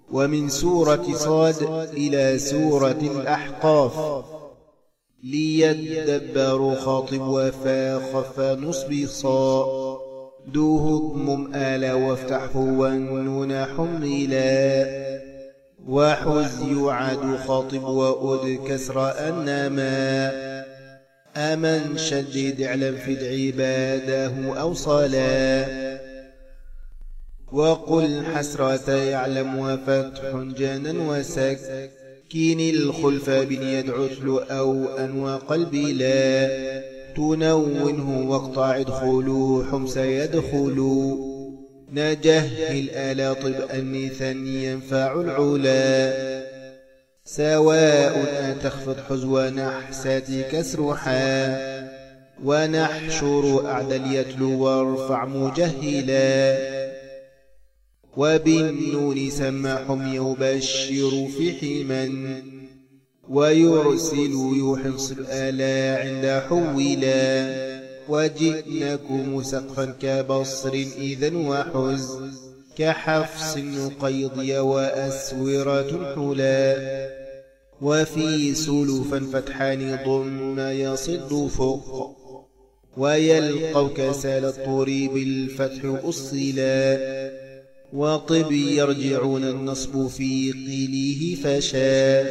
ومن سورة صاد إلى سورة الأحقاف ليدبروا خاطب وفا خف نصب صا دوه اضمم آلا وافتحه والنون حملا وحز يعاد خاطب وأد كسر أنما أمن شدد اعلم فد عباده أو صلا وقل حسرة يعلم وفتح جانا وسكين الخلف بن يدعثل أو أن وقلب لا تنونه واقطع ادخلوا حمس يدخلوا نجهل آلا طب أنثا ينفع العلا سواء أتخفض حزو نحسات كسرحا ونحشر أعدل يتلو وارفع مجهلا وبالنون سماحهم يبشر في حما ويرسل يحنص الآلا عند حولا وجئناكم سقفا كبصر إذا وحز كحفص قيضي وأسورة حلا وفي سلوفا فتحان ضم يصد فوق ويلقوك سال الطور بالفتح أصلا وطب يرجعون النصب في قيله فشا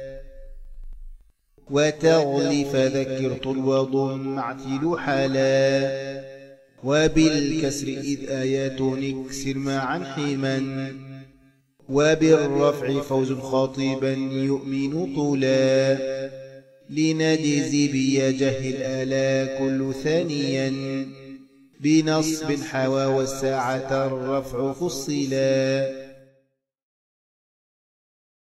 وتغلف ذكر طل وضم اعتل حلا وبالكسر إذ آيات نكسر معا حما وبالرفع فوز خاطبا يؤمن طولا لنجزي بيجهل آلا كل ثانيا بنصب حوى والساعة الرفع فصلا